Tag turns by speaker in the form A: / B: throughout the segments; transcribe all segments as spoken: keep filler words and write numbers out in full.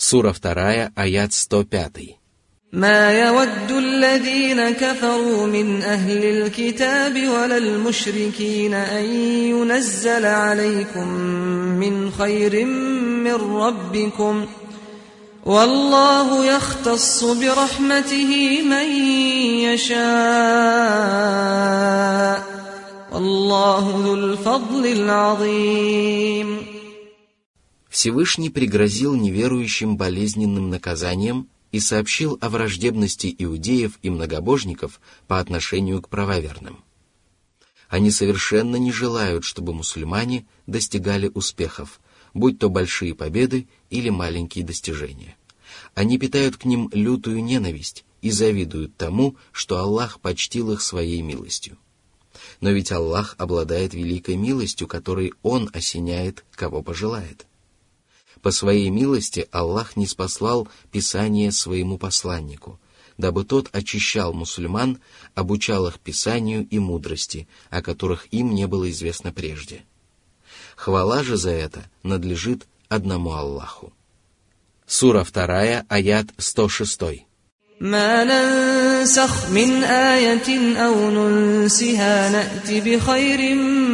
A: Сура вторая, аят сто пять.
B: ما يود الذين كفروا من أهل الكتاب ولا المشركين أن ينزل عليكم من خير من ربكم والله يختص برحمته من يشاء والله ذو الفضل العظيم.
A: Всевышний пригрозил неверующим болезненным наказанием и сообщил о враждебности иудеев и многобожников по отношению к правоверным. Они совершенно не желают, чтобы мусульмане достигали успехов, будь то большие победы или маленькие достижения. Они питают к ним лютую ненависть и завидуют тому, что Аллах почтил их своей милостью. Но ведь Аллах обладает великой милостью, которой Он осеняет, кого пожелает. По своей милости Аллах ниспослал Писание своему посланнику, дабы тот очищал мусульман, обучал их Писанию и мудрости, о которых им не было известно прежде. Хвала же за это надлежит одному Аллаху. Сура вторая, аят сто шесть.
B: ما ننسخ من آية أو ننسها نأت بخير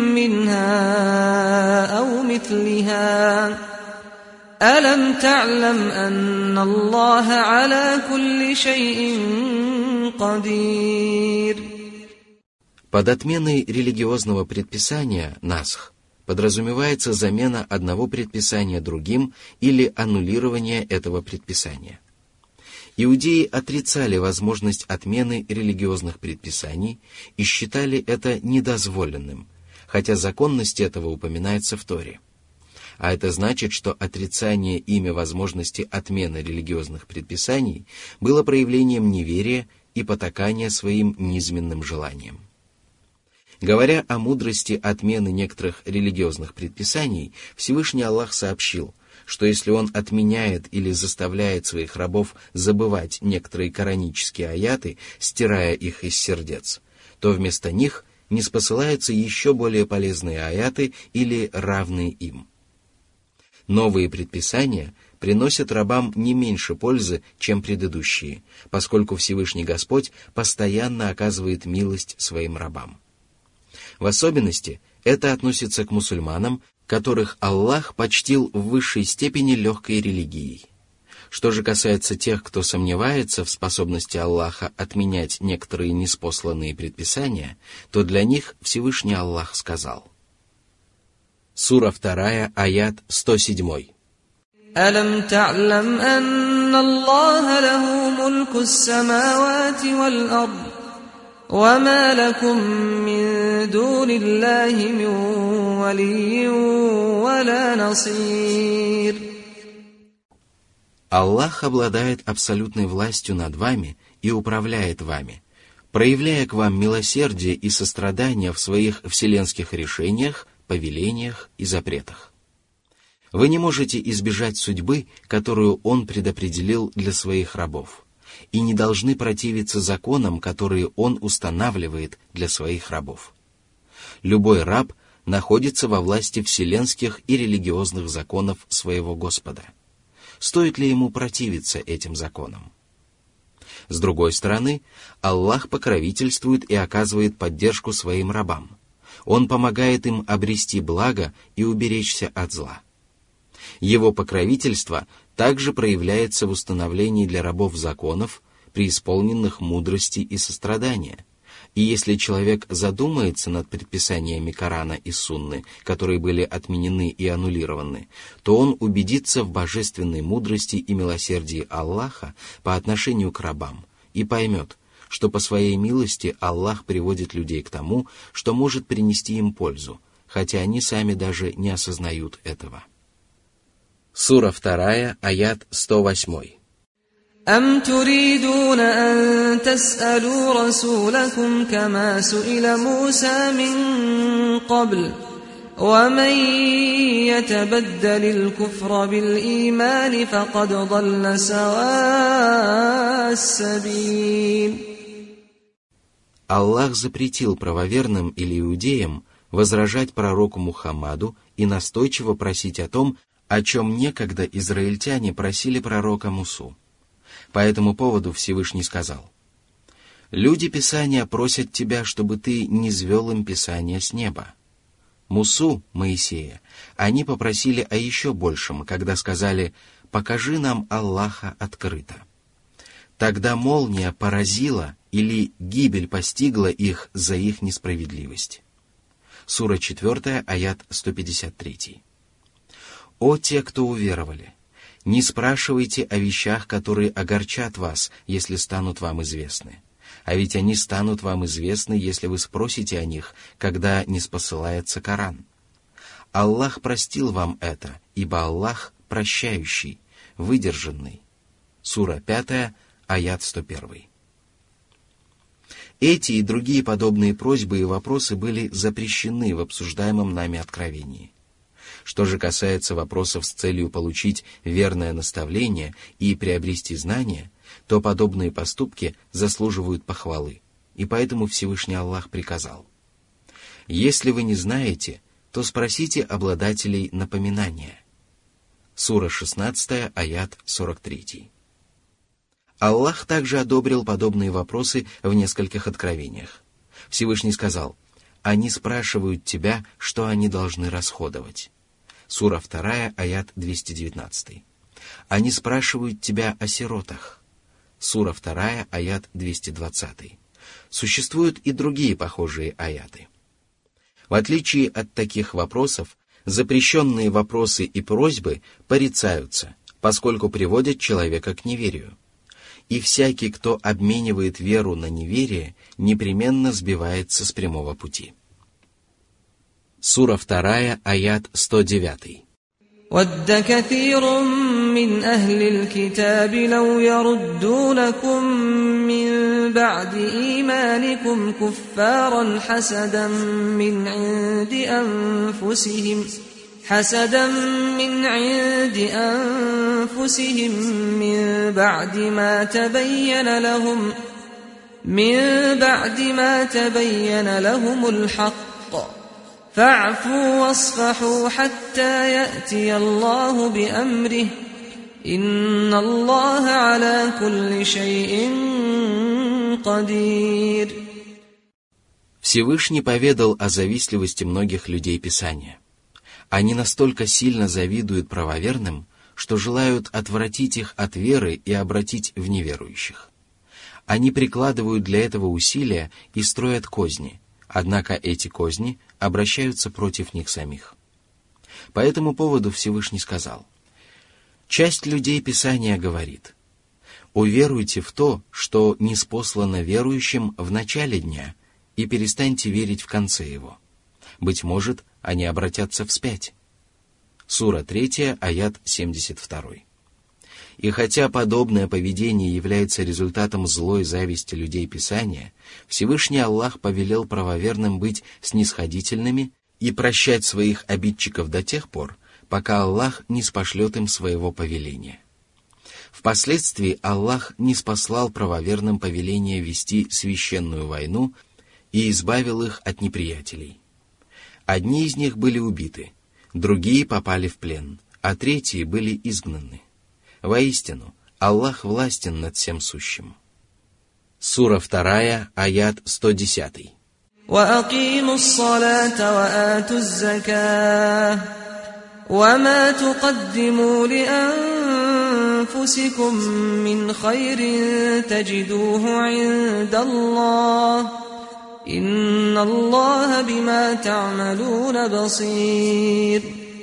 B: منها أو مثلها ألم تعلم أن الله على كل شيء قدير.
A: Под отменой религиозного предписания насх подразумевается замена одного предписания другим или аннулирование этого предписания. Иудеи отрицали возможность отмены религиозных предписаний и считали это недозволенным, хотя законность этого упоминается в Торе. А это значит, что отрицание ими возможности отмены религиозных предписаний было проявлением неверия и потакания своим низменным желаниям. Говоря о мудрости отмены некоторых религиозных предписаний, Всевышний Аллах сообщил, что если Он отменяет или заставляет своих рабов забывать некоторые коранические аяты, стирая их из сердец, то вместо них ниспосылаются еще более полезные аяты или равные им. Новые предписания приносят рабам не меньше пользы, чем предыдущие, поскольку Всевышний Господь постоянно оказывает милость своим рабам. В особенности это относится к мусульманам, которых Аллах почтил в высшей степени легкой религией. Что же касается тех, кто сомневается в способности Аллаха отменять некоторые ниспосланные предписания, то для них Всевышний Аллах сказал. Сура вторая, аят сто семь.
B: ألم تعلم أن الله له ملك السماوات والأرض وما لكم من دون الله من ولي ولا نصير.
A: Аллах обладает абсолютной властью над вами и управляет вами, проявляя к вам милосердие и сострадание в своих вселенских решениях, повелениях и запретах. Вы не можете избежать судьбы, которую Он предопределил для своих рабов, и не должны противиться законам, которые Он устанавливает для своих рабов. Любой раб находится во власти вселенских и религиозных законов своего Господа. Стоит ли ему противиться этим законам? С другой стороны, Аллах покровительствует и оказывает поддержку своим рабам. Он помогает им обрести благо и уберечься от зла. Его покровительство также проявляется в установлении для рабов законов, преисполненных мудрости и сострадания. И если человек задумается над предписаниями Корана и Сунны, которые были отменены и аннулированы, то он убедится в божественной мудрости и милосердии Аллаха по отношению к рабам и поймет, что по своей милости Аллах приводит людей к тому, что может принести им пользу, хотя они сами даже не осознают этого. Сура вторая, аят сто восемь.
B: أم تريدون أن تسألوا رسولكم كما سئل موسى من قبل ومن يتبدل الكفر بالإيمان فقد ضل سواء السبيل.
A: Аллах запретил правоверным или иудеям возражать пророку Мухаммаду и настойчиво просить о том, о чем некогда израильтяне просили пророка Мусу. По этому поводу Всевышний сказал: «Люди Писания просят тебя, чтобы ты низвел им Писание с неба». Мусу, Моисея, они попросили о еще большем, когда сказали: «Покажи нам Аллаха открыто». Тогда молния поразила или гибель постигла их за их несправедливость. Сура четвёртая, аят сто пятьдесят три. «О те, кто уверовали! Не спрашивайте о вещах, которые огорчат вас, если станут вам известны. А ведь они станут вам известны, если вы спросите о них, когда ниспосылается Коран. Аллах простил вам это, ибо Аллах прощающий, выдержанный». Сура пятая, аят сто один. Эти и другие подобные просьбы и вопросы были запрещены в обсуждаемом нами откровении. Что же касается вопросов с целью получить верное наставление и приобрести знания, то подобные поступки заслуживают похвалы, и поэтому Всевышний Аллах приказал: «Если вы не знаете, то спросите обладателей напоминания». Сура шестнадцатая, аят сорок три. Аллах также одобрил подобные вопросы в нескольких откровениях. Всевышний сказал: «Они спрашивают тебя, что они должны расходовать». Сура вторая, аят двести девятнадцатый. «Они спрашивают тебя о сиротах». Сура вторая, аят двести двадцатый. Существуют и другие похожие аяты. В отличие от таких вопросов, запрещенные вопросы и просьбы порицаются, поскольку приводят человека к неверию. И всякий, кто обменивает веру на неверие, непременно сбивается с прямого пути. Сура вторая, аят сто девятый.
B: وَدَّ كَثِيرٌ مِّنْ أَهْلِ الْكِتَابِ لَوْ يَرُدُّونَكُم مِّن بَعْدِ إِيمَانِكُمْ كُفَّارًا حَسَدًا مِّنْ عِندِ أَنفُسِهِمْ حَسَدًا مِّنْ عِندِ أَنفُسِهِم مِّن بَعْدِ مَا تَبَيَّنَ لَهُمْ مِن بَعْدِ مَا تَبَيَّنَ لَهُمُ الْحَقُّ فَاعْفُوا وَاصْفَحُوا حَتَّى يَأْتِيَ اللَّهُ بِأَمْرِهِ إِنَّ اللَّهَ عَلَى كُلِّ شَيْءٍ قَدِيرٌ.
A: Всевышний поведал о завистливости многих людей Писания. Они настолько сильно завидуют правоверным, что желают отвратить их от веры и обратить в неверующих. Они прикладывают для этого усилия и строят козни, однако эти козни обращаются против них самих. По этому поводу Всевышний сказал: «Часть людей Писания говорит: уверуйте в то, что ниспослано верующим в начале дня, и перестаньте верить в конце его. Быть может, они обратятся вспять». Сура третья, аят семьдесят два. И хотя подобное поведение является результатом злой зависти людей Писания, Всевышний Аллах повелел правоверным быть снисходительными и прощать своих обидчиков до тех пор, пока Аллах не спошлет им своего повеления. Впоследствии Аллах ниспослал правоверным повеление вести священную войну и избавил их от неприятелей. Одни из них были убиты, другие попали в плен, а третьи были изгнаны. Воистину, Аллах властен над всем сущим. Сура вторая, аят сто десятый.
B: وَأَقِيمُوا الصَّلَاةَ وَآتُوا الزَّكَاةَ وَمَا تُقَدِّمُوا لِأَنفُسِكُم مِّنْ خَيْرٍ تَجِدُوهُ عِندَ اللَّهِ إِنَّ اللَّهَ بِمَا تَعْمَلُونَ بَصِيرٌ.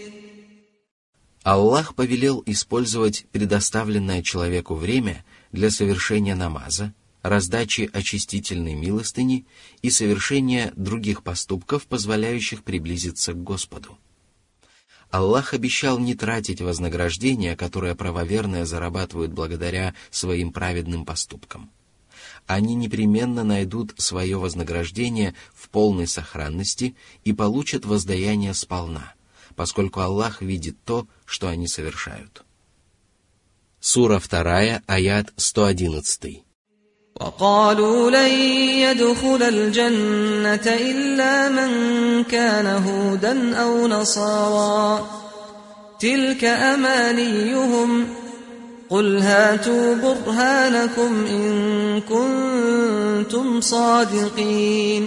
A: Аллах повелел использовать предоставленное человеку время для совершения намаза, раздачи очистительной милостыни и совершения других поступков, позволяющих приблизиться к Господу. Аллах обещал не тратить вознаграждение, которое правоверные зарабатывают благодаря своим праведным поступкам. Они непременно найдут свое вознаграждение в полной сохранности и получат воздаяние сполна, поскольку Аллах видит то, что они совершают. Сура вторая, аят сто одиннадцатый.
B: وَقَالُوا لَن يَدْخُلَ الْجَنَّةَ إِلَّا مَن كَانَ هُودًا أَوْ نَصَارَىٰ تلك أمانيهم قل هاتوا برهانكم إن كنتم صادقين.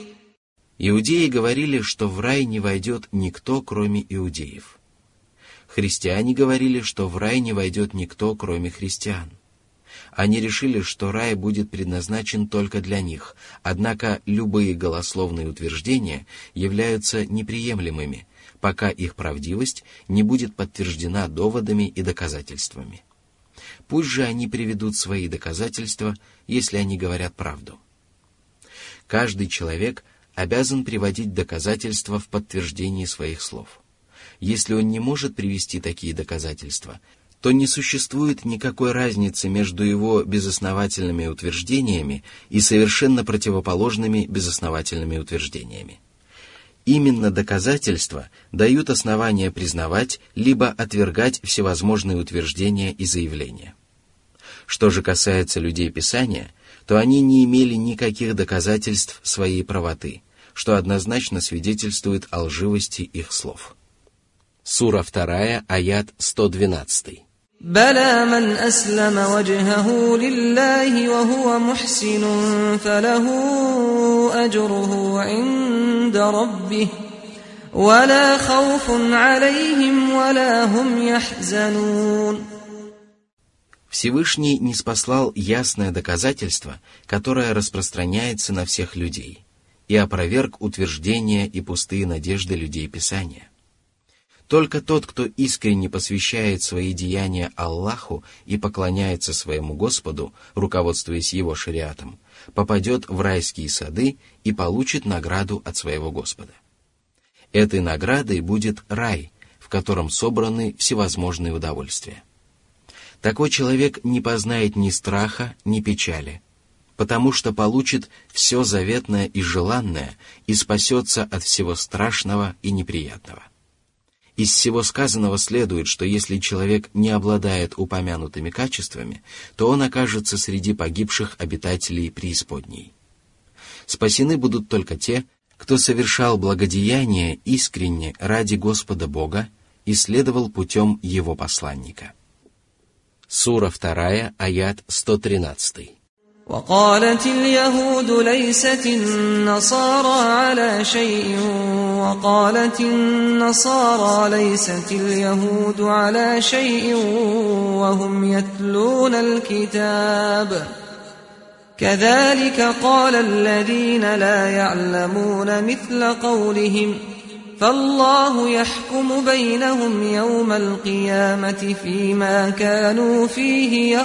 A: Иудеи говорили, что в рай не войдет никто, кроме иудеев. Христиане говорили, что в рай не войдет никто, кроме христиан. Они решили, что рай будет предназначен только для них, однако любые голословные утверждения являются неприемлемыми, пока их правдивость не будет подтверждена доводами и доказательствами. Пусть же они приведут свои доказательства, если они говорят правду. Каждый человек обязан приводить доказательства в подтверждении своих слов. Если он не может привести такие доказательства, то не существует никакой разницы между его безосновательными утверждениями и совершенно противоположными безосновательными утверждениями. Именно доказательства дают основания признавать либо отвергать всевозможные утверждения и заявления. Что же касается людей Писания, то они не имели никаких доказательств своей правоты, что однозначно свидетельствует о лживости их слов. Сура вторая, аят сто двенадцатый.
B: بلى من أسلم وجهه لله وهو محسن فله أجره عند ربه ولا خوف عليهم ولا هم يحزنون.
A: Всевышний ниспослал ясное доказательство, которое распространяется на всех людей, и опроверг утверждения и пустые надежды людей Писания. Только тот, кто искренне посвящает свои деяния Аллаху и поклоняется своему Господу, руководствуясь его шариатом, попадет в райские сады и получит награду от своего Господа. Этой наградой будет рай, в котором собраны всевозможные удовольствия. Такой человек не познает ни страха, ни печали, потому что получит все заветное и желанное и спасется от всего страшного и неприятного. Из всего сказанного следует, что если человек не обладает упомянутыми качествами, то он окажется среди погибших обитателей преисподней. Спасены будут только те, кто совершал благодеяние искренне ради Господа Бога и следовал путем Его посланника. Сура вторая, аят сто тринадцатый.
B: وقالت اليهود ليست النصارى على شيء وقالت النصارى ليست اليهود على شيء وهم يتلون الكتاب كذلك قال الذين لا يعلمون مثل قولهم فالله يحكم بينهم يوم القيامة فيما كانوا فيه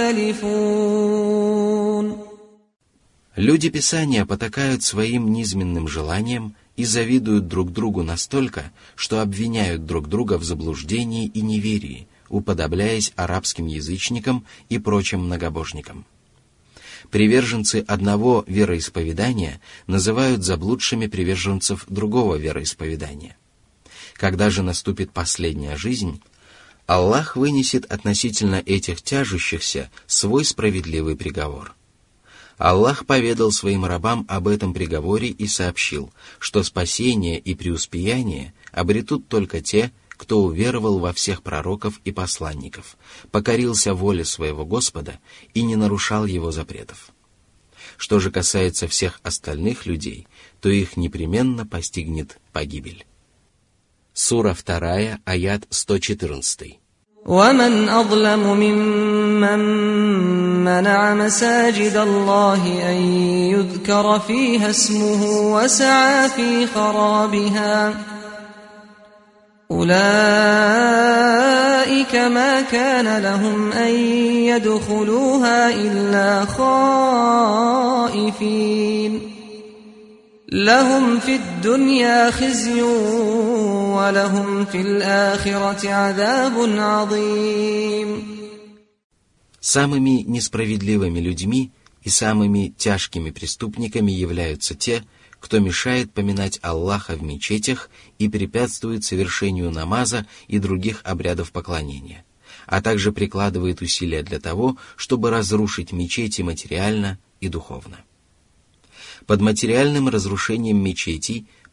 B: يختلفون.
A: Люди Писания потакают своим низменным желаниям и завидуют друг другу настолько, что обвиняют друг друга в заблуждении и неверии, уподобляясь арабским язычникам и прочим многобожникам. Приверженцы одного вероисповедания называют заблудшими приверженцев другого вероисповедания. Когда же наступит последняя жизнь, Аллах вынесет относительно этих тяжущихся свой справедливый приговор. Аллах поведал своим рабам об этом приговоре и сообщил, что спасение и преуспеяние обретут только те, кто уверовал во всех пророков и посланников, покорился воле своего Господа и не нарушал его запретов. Что же касается всех остальных людей, то их непременно постигнет погибель. Сура вторая, аят сто четырнадцатый.
B: ومن أظلم ممن منع مساجد الله أن يذكر فيها اسمه وسعى في خرابها أولئك ما كان لهم أن يدخلوها إلا خائفين لهم في الدنيا خزي ولهم في الآخرة عذاب عظيم.
A: Самыми несправедливыми людьми и самыми тяжкими преступниками являются те, кто мешает поминать Аллаха в мечетях и препятствует совершению намаза и других обрядов поклонения, а также прикладывает усилия для того, чтобы разрушить мечети материально и духовно. Под материальным разрушением мечетей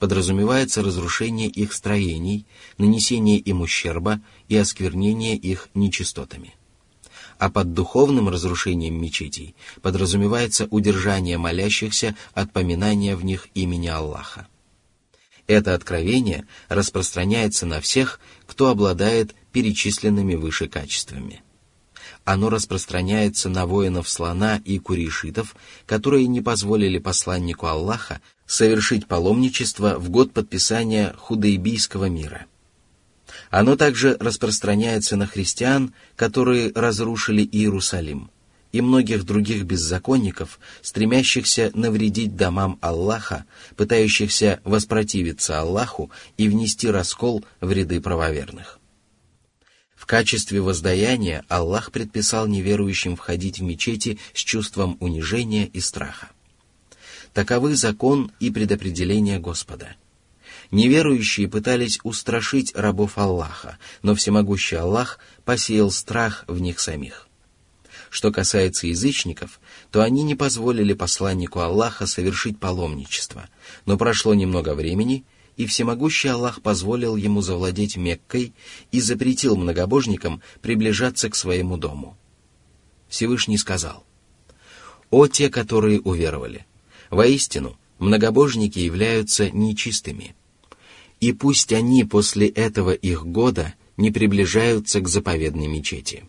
A: подразумевается разрушение их строений, нанесение им ущерба и осквернение их нечистотами. А под духовным разрушением мечетей подразумевается удержание молящихся от поминания в них имени Аллаха. Это откровение распространяется на всех, кто обладает перечисленными выше качествами. Оно распространяется на воинов слона и курейшитов, которые не позволили посланнику Аллаха совершить паломничество в год подписания Худайбийского мира. Оно также распространяется на христиан, которые разрушили Иерусалим, и многих других беззаконников, стремящихся навредить домам Аллаха, пытающихся воспротивиться Аллаху и внести раскол в ряды правоверных. В качестве воздаяния Аллах предписал неверующим входить в мечети с чувством унижения и страха. Таковы закон и предопределение Господа. Неверующие пытались устрашить рабов Аллаха, но всемогущий Аллах посеял страх в них самих. Что касается язычников, то они не позволили посланнику Аллаха совершить паломничество, но прошло немного времени, и всемогущий Аллах позволил ему завладеть Меккой и запретил многобожникам приближаться к своему дому. Всевышний сказал: «О те, которые уверовали! Воистину, многобожники являются нечистыми, и пусть они после этого их года не приближаются к заповедной мечети».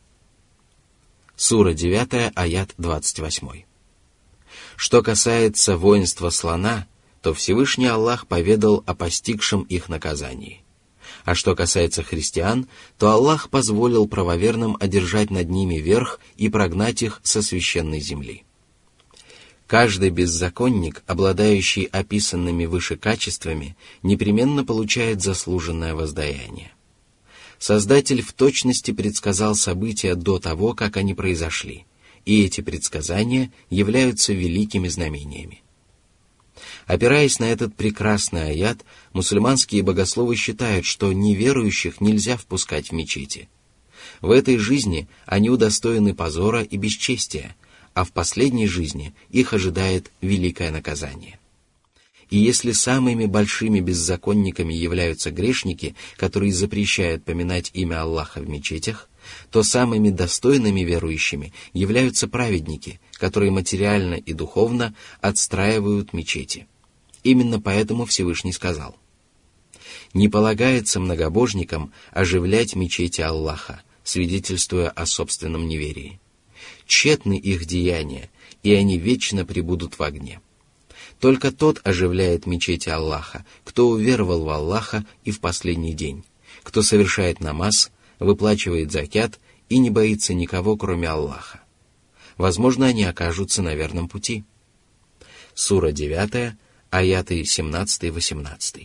A: Сура девять, аят двадцать восемь. Что касается воинства слона, то Всевышний Аллах поведал о постигшем их наказании. А что касается христиан, то Аллах позволил правоверным одержать над ними верх и прогнать их со священной земли. Каждый беззаконник, обладающий описанными выше качествами, непременно получает заслуженное воздаяние. Создатель в точности предсказал события до того, как они произошли, и эти предсказания являются великими знамениями. Опираясь на этот прекрасный аят, мусульманские богословы считают, что неверующих нельзя впускать в мечети. В этой жизни они удостоены позора и бесчестия, а в последней жизни их ожидает великое наказание. И если самыми большими беззаконниками являются грешники, которые запрещают поминать имя Аллаха в мечетях, то самыми достойными верующими являются праведники, которые материально и духовно отстраивают мечети. Именно поэтому Всевышний сказал: «Не полагается многобожникам оживлять мечети Аллаха, свидетельствуя о собственном неверии. Тщетны их деяния, и они вечно пребудут в огне. Только тот оживляет мечети Аллаха, кто уверовал в Аллаха и в последний день, кто совершает намаз, выплачивает закят и не боится никого, кроме Аллаха. Возможно, они окажутся на верном пути». Сура девять, аяты семнадцать-восемнадцать.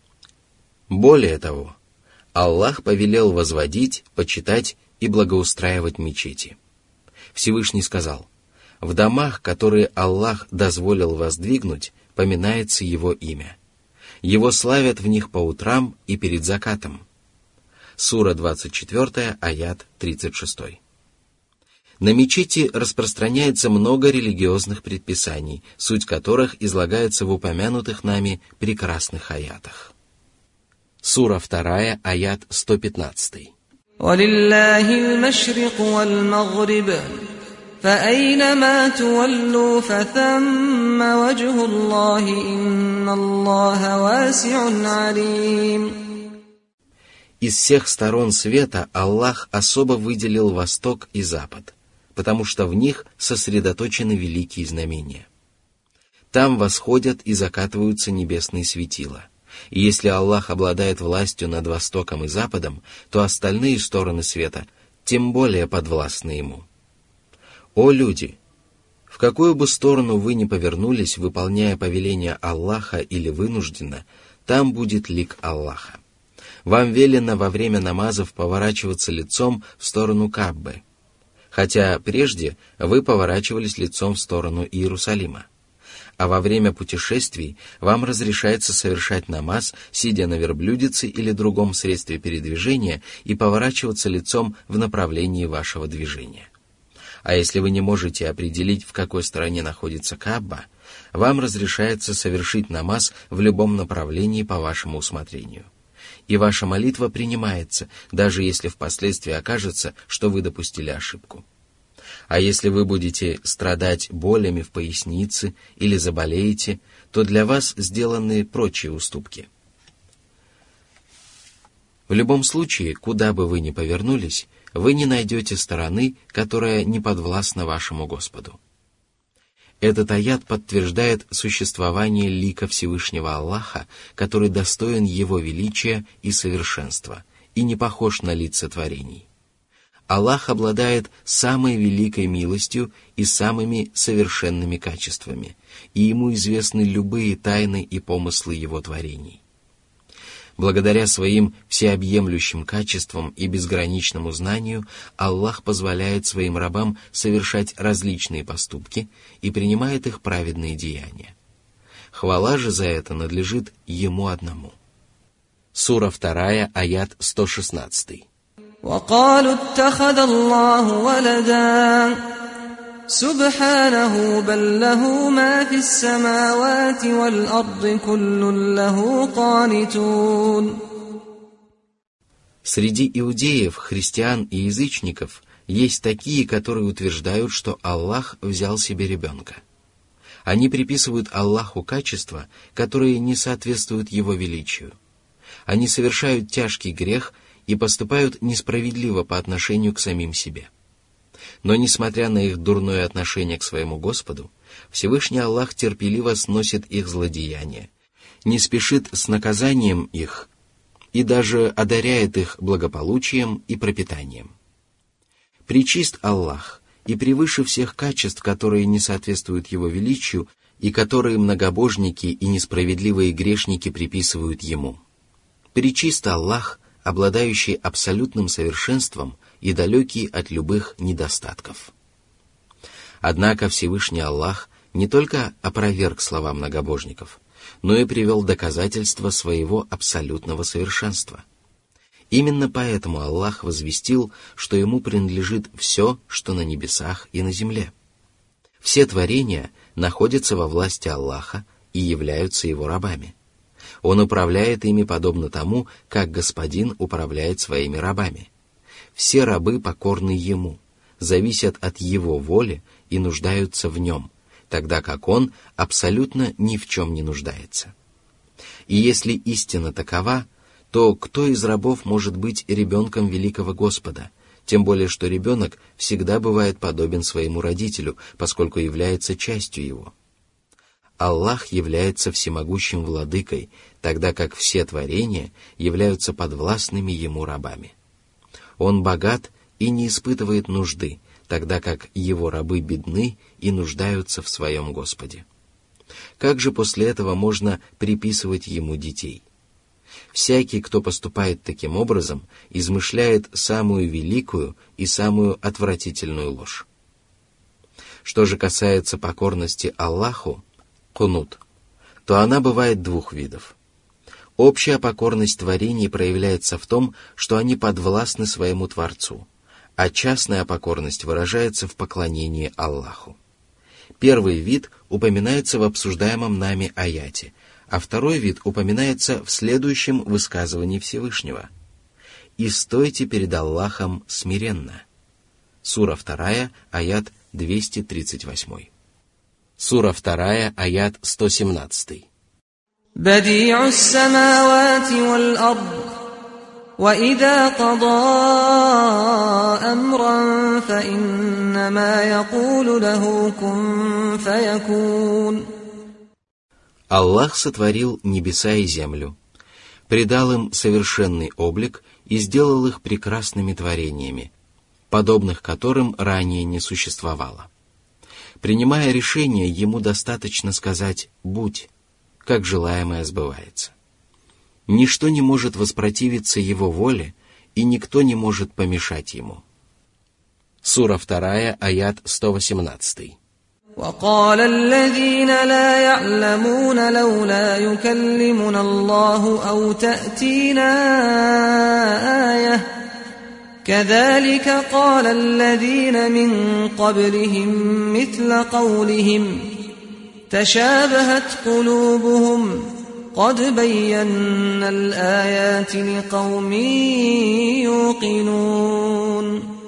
A: Более того, Аллах повелел возводить, почитать и благоустраивать мечети. Всевышний сказал: «В домах, которые Аллах дозволил воздвигнуть, поминается Его имя. Его славят в них по утрам и перед закатом». Сура двадцать четыре, аят тридцать шесть. На мечети распространяется много религиозных предписаний, суть которых излагается в упомянутых нами прекрасных аятах. Сура два, аят сто пятнадцать.
B: وَلِلَّهِ الْمَشْرِقُ وَالْمَغْرِبُ فَأَيْنَمَا تُوَلُّوا فَثَمَّ وَجْهُ اللَّهِ إِنَّ اللَّهَ وَاسِعٌ عَلِيمٌ.
A: Из всех сторон света Аллах особо выделил Восток и Запад, потому что в них сосредоточены великие знамения. Там восходят и закатываются небесные светила. И если Аллах обладает властью над Востоком и Западом, то остальные стороны света тем более подвластны Ему. О люди! В какую бы сторону вы ни повернулись, выполняя повеление Аллаха или вынужденно, там будет лик Аллаха. Вам велено во время намазов поворачиваться лицом в сторону Каабы, хотя прежде вы поворачивались лицом в сторону Иерусалима. А во время путешествий вам разрешается совершать намаз, сидя на верблюдице или другом средстве передвижения, и поворачиваться лицом в направлении вашего движения. А если вы не можете определить, в какой стороне находится Каба, вам разрешается совершить намаз в любом направлении по вашему усмотрению. И ваша молитва принимается, даже если впоследствии окажется, что вы допустили ошибку. А если вы будете страдать болями в пояснице или заболеете, то для вас сделаны прочие уступки. В любом случае, куда бы вы ни повернулись, вы не найдете стороны, которая не подвластна вашему Господу. Этот аят подтверждает существование лика Всевышнего Аллаха, который достоин Его величия и совершенства, и не похож на лица творений. Аллах обладает самой великой милостью и самыми совершенными качествами, и Ему известны любые тайны и помыслы Его творений. Благодаря своим всеобъемлющим качествам и безграничному знанию Аллах позволяет своим рабам совершать различные поступки и принимает их праведные деяния. Хвала же за это надлежит Ему одному. Сура вторая, аят сто шестнадцатый.
B: وقالوا اتخذ الله ولدا سبحانه بل له ما في السماوات والأرض كل له قانتون.
A: Среди иудеев, христиан и язычников есть такие, которые утверждают, что Аллах взял себе ребенка. Они приписывают Аллаху качества, которые не соответствуют Его величию. Они совершают тяжкий грех и поступают несправедливо по отношению к самим себе. Но, несмотря на их дурное отношение к своему Господу, Всевышний Аллах терпеливо сносит их злодеяния, не спешит с наказанием их и даже одаряет их благополучием и пропитанием. Пречист Аллах и превыше всех качеств, которые не соответствуют Его величию и которые многобожники и несправедливые грешники приписывают Ему. Пречист Аллах, обладающий абсолютным совершенством и далекий от любых недостатков. Однако Всевышний Аллах не только опроверг слова многобожников, но и привел доказательства своего абсолютного совершенства. Именно поэтому Аллах возвестил, что Ему принадлежит все, что на небесах и на земле. Все творения находятся во власти Аллаха и являются Его рабами. Он управляет ими подобно тому, как господин управляет своими рабами. Все рабы покорны Ему, зависят от Его воли и нуждаются в Нем, тогда как Он абсолютно ни в чем не нуждается. И если истина такова, то кто из рабов может быть ребенком великого Господа, тем более что ребенок всегда бывает подобен своему родителю, поскольку является частью его. Аллах является всемогущим владыкой, тогда как все творения являются подвластными Ему рабами. Он богат и не испытывает нужды, тогда как Его рабы бедны и нуждаются в своем Господе. Как же после этого можно приписывать Ему детей? Всякий, кто поступает таким образом, измышляет самую великую и самую отвратительную ложь. Что же касается покорности Аллаху, кунут, то она бывает двух видов. Общая покорность творений проявляется в том, что они подвластны своему Творцу, а частная покорность выражается в поклонении Аллаху. Первый вид упоминается в обсуждаемом нами аяте, а второй вид упоминается в следующем высказывании Всевышнего. «И стойте перед Аллахом смиренно». Сура вторая, аят двести тридцать восемь. Сура вторая, аят сто семнадцатый.
B: بديع السماوات والأرض وإذا قضى أمرا فإنما يقول له كن فيكون.
A: Аллах сотворил небеса и землю, придал им совершенный облик и сделал их прекрасными творениями, подобных которым ранее не существовало. Принимая решение, ему достаточно сказать «будь», как желаемое сбывается. Ничто не может воспротивиться его воле, и никто не может помешать ему. Сура вторая, аят сто восемнадцатый.
B: وقال الذين لا يعلمون لولا يكلمنا الله أو تأتينا آية كذلك قال الذين من قبلهم مثل قولهم تشابهت قلوبهم قد بينا الآيات لقوم يوقنون.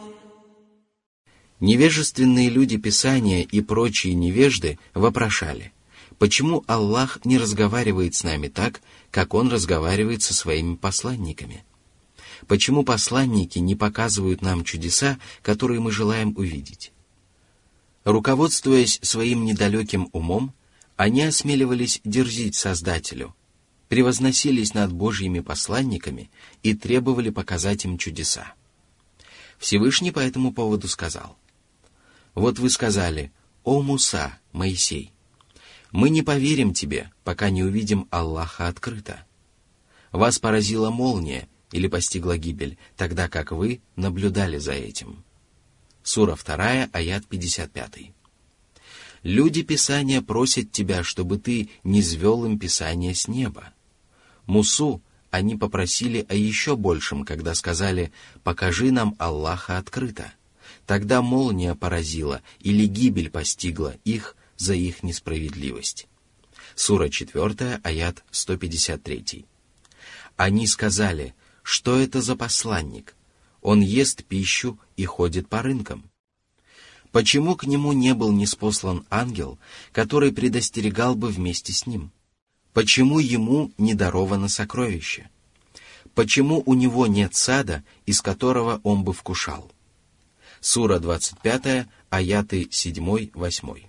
A: Невежественные люди Писания и прочие невежды вопрошали: почему Аллах не разговаривает с нами так, как Он разговаривает со своими посланниками? Почему посланники не показывают нам чудеса, которые мы желаем увидеть? Руководствуясь своим недалеким умом, они осмеливались дерзить Создателю, превозносились над Божьими посланниками и требовали показать им чудеса. Всевышний по этому поводу сказал: «Вот вы сказали: «О Муса, Моисей, мы не поверим тебе, пока не увидим Аллаха открыто. Вас поразила молния или постигла гибель, тогда как вы наблюдали за этим». Сура два, аят пятьдесят пять. Люди Писания просят тебя, чтобы ты низвел им Писание с неба. Мусу они попросили о еще большем, когда сказали: «Покажи нам Аллаха открыто». Тогда молния поразила или гибель постигла их за их несправедливость. Сура четыре, аят сто пятьдесят три. Они сказали: что это за посланник? Он ест пищу и ходит по рынкам. Почему к нему не был ниспослан ангел, который предостерегал бы вместе с ним? Почему ему не даровано сокровище? Почему у него нет сада, из которого он бы вкушал? Сура двадцать пять, аяты семь восемь.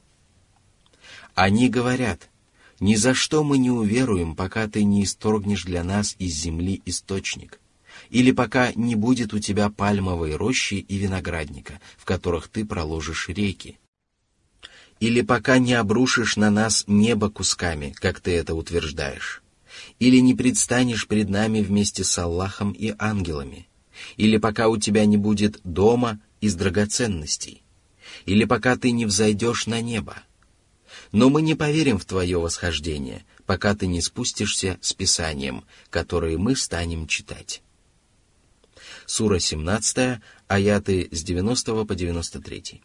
A: Они говорят: «Ни за что мы не уверуем, пока ты не исторгнешь для нас из земли источник, или пока не будет у тебя пальмовой рощи и виноградника, в которых ты проложишь реки, или пока не обрушишь на нас небо кусками, как ты это утверждаешь, или не предстанешь пред нами вместе с Аллахом и ангелами, или пока у тебя не будет дома из драгоценностей, или пока ты не взойдешь на небо. Но мы не поверим в твое восхождение, пока ты не спустишься с Писанием, которое мы станем читать». Сура семнадцать, аяты с девяностого по девяносто третий.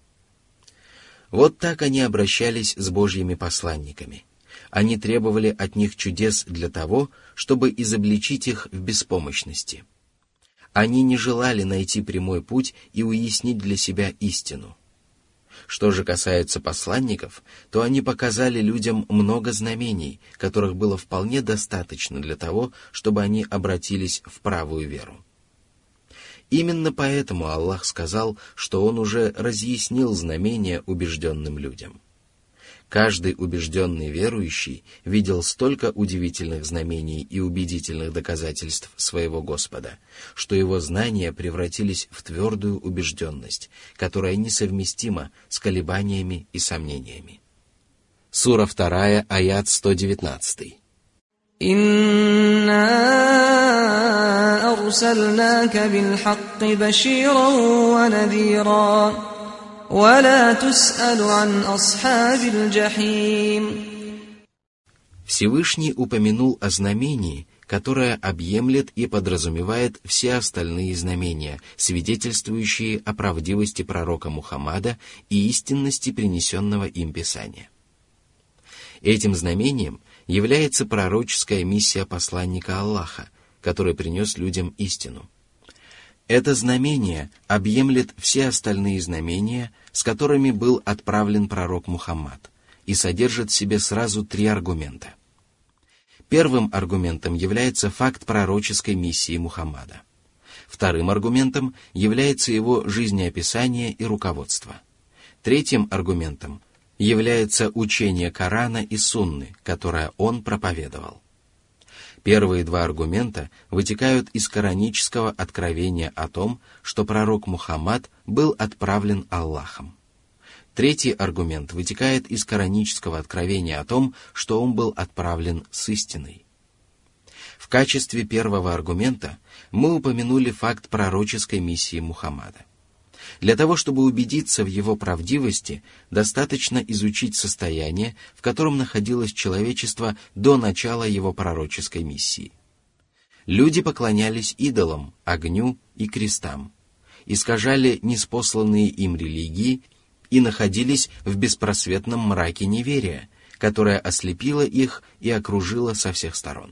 A: Вот так они обращались с Божьими посланниками. Они требовали от них чудес для того, чтобы изобличить их в беспомощности. Они не желали найти прямой путь и уяснить для себя истину. Что же касается посланников, то они показали людям много знамений, которых было вполне достаточно для того, чтобы они обратились в правую веру. Именно поэтому Аллах сказал, что Он уже разъяснил знамения убежденным людям. Каждый убежденный верующий видел столько удивительных знамений и убедительных доказательств своего Господа, что его знания превратились в твердую убежденность, которая несовместима с колебаниями и сомнениями. Сура два, аят сто девятнадцать.
B: «Инна арсалнака билхакки баширан ва надира».
A: Всевышний упомянул о знамении, которое объемлет и подразумевает все остальные знамения, свидетельствующие о правдивости пророка Мухаммада и истинности принесенного им Писания. Этим знамением является пророческая миссия посланника Аллаха, который принес людям истину. Это знамение объемлет все остальные знамения, с которыми был отправлен пророк Мухаммад, и содержит в себе сразу три аргумента. Первым аргументом является факт пророческой миссии Мухаммада. Вторым аргументом является его жизнеописание и руководство. Третьим аргументом является учение Корана и Сунны, которое он проповедовал. Первые два аргумента вытекают из коранического откровения о том, что пророк Мухаммад был отправлен Аллахом. Третий аргумент вытекает из коранического откровения о том, что он был отправлен с истиной. В качестве первого аргумента мы упомянули факт пророческой миссии Мухаммада. Для того, чтобы убедиться в его правдивости, достаточно изучить состояние, в котором находилось человечество до начала его пророческой миссии. Люди поклонялись идолам, огню и крестам, искажали ниспосланные им религии и находились в беспросветном мраке неверия, которое ослепило их и окружило со всех сторон.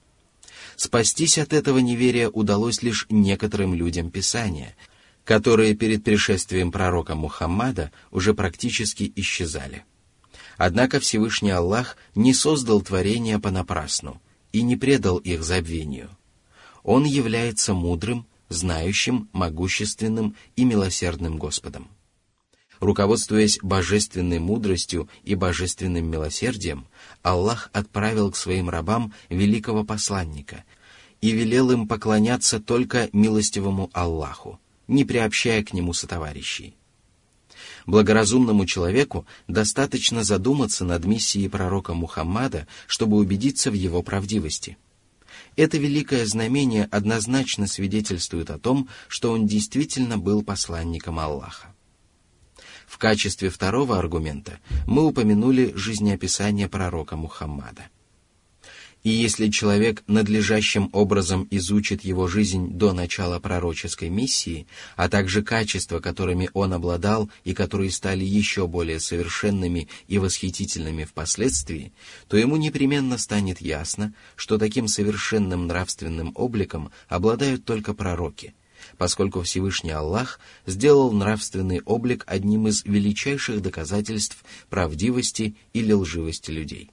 A: Спастись от этого неверия удалось лишь некоторым людям Писания, которые перед пришествием пророка Мухаммада уже практически исчезали. Однако Всевышний Аллах не создал творения понапрасну и не предал их забвению. Он является мудрым, знающим, могущественным и милосердным Господом. Руководствуясь божественной мудростью и божественным милосердием, Аллах отправил к своим рабам великого посланника и велел им поклоняться только милостивому Аллаху, не приобщая к нему сотоварищей. Благоразумному человеку достаточно задуматься над миссией пророка Мухаммада, чтобы убедиться в его правдивости. Это великое знамение однозначно свидетельствует о том, что он действительно был посланником Аллаха. В качестве второго аргумента мы упомянули жизнеописание пророка Мухаммада. И если человек надлежащим образом изучит его жизнь до начала пророческой миссии, а также качества, которыми он обладал и которые стали еще более совершенными и восхитительными впоследствии, то ему непременно станет ясно, что таким совершенным нравственным обликом обладают только пророки, поскольку Всевышний Аллах сделал нравственный облик одним из величайших доказательств правдивости или лживости людей.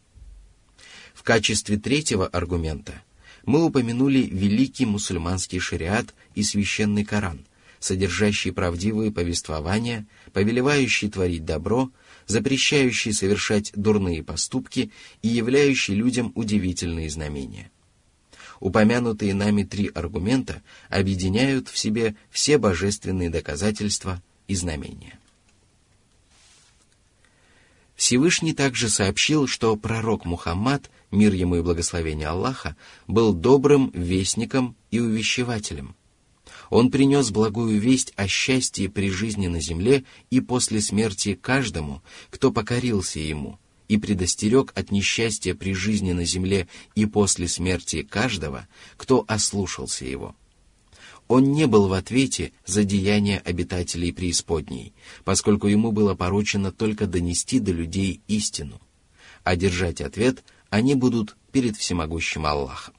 A: В качестве третьего аргумента мы упомянули великий мусульманский шариат и священный Коран, содержащий правдивые повествования, повелевающий творить добро, запрещающий совершать дурные поступки и являющий людям удивительные знамения. Упомянутые нами три аргумента объединяют в себе все божественные доказательства и знамения. Всевышний также сообщил, что пророк Мухаммад, мир ему и благословение Аллаха, был добрым вестником и увещевателем. Он принес благую весть о счастье при жизни на земле и после смерти каждому, кто покорился ему, и предостерег от несчастья при жизни на земле и после смерти каждого, кто ослушался его. Он не был в ответе за деяния обитателей преисподней, поскольку ему было поручено только донести до людей истину, а держать ответ они будут перед всемогущим Аллахом.